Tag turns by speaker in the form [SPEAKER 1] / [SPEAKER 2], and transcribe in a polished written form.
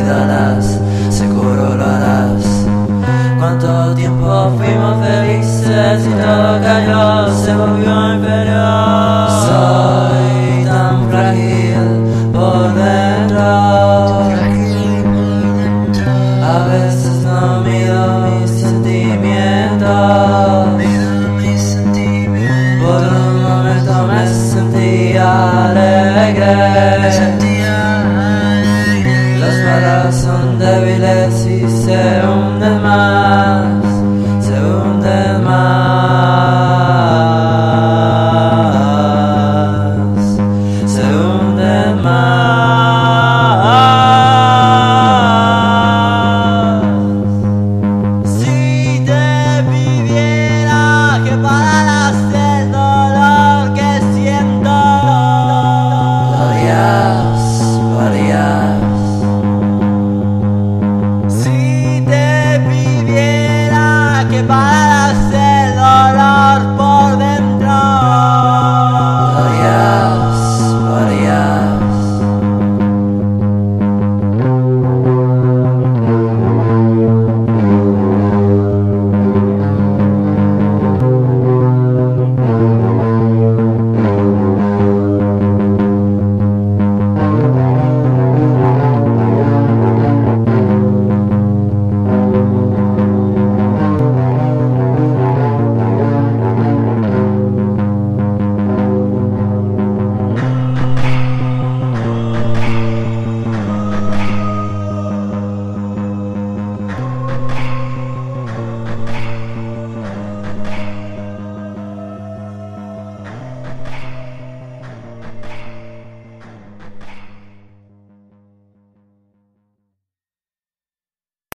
[SPEAKER 1] olvidarás, seguro lo harás. Cuánto tiempo fuimos felices y todo cayó, se volvió inferior. Soy tan frágil por dentro, a veces no mido mis sentimientos. Por un momento me sentía alegre. Las balas son débiles y se hunden más.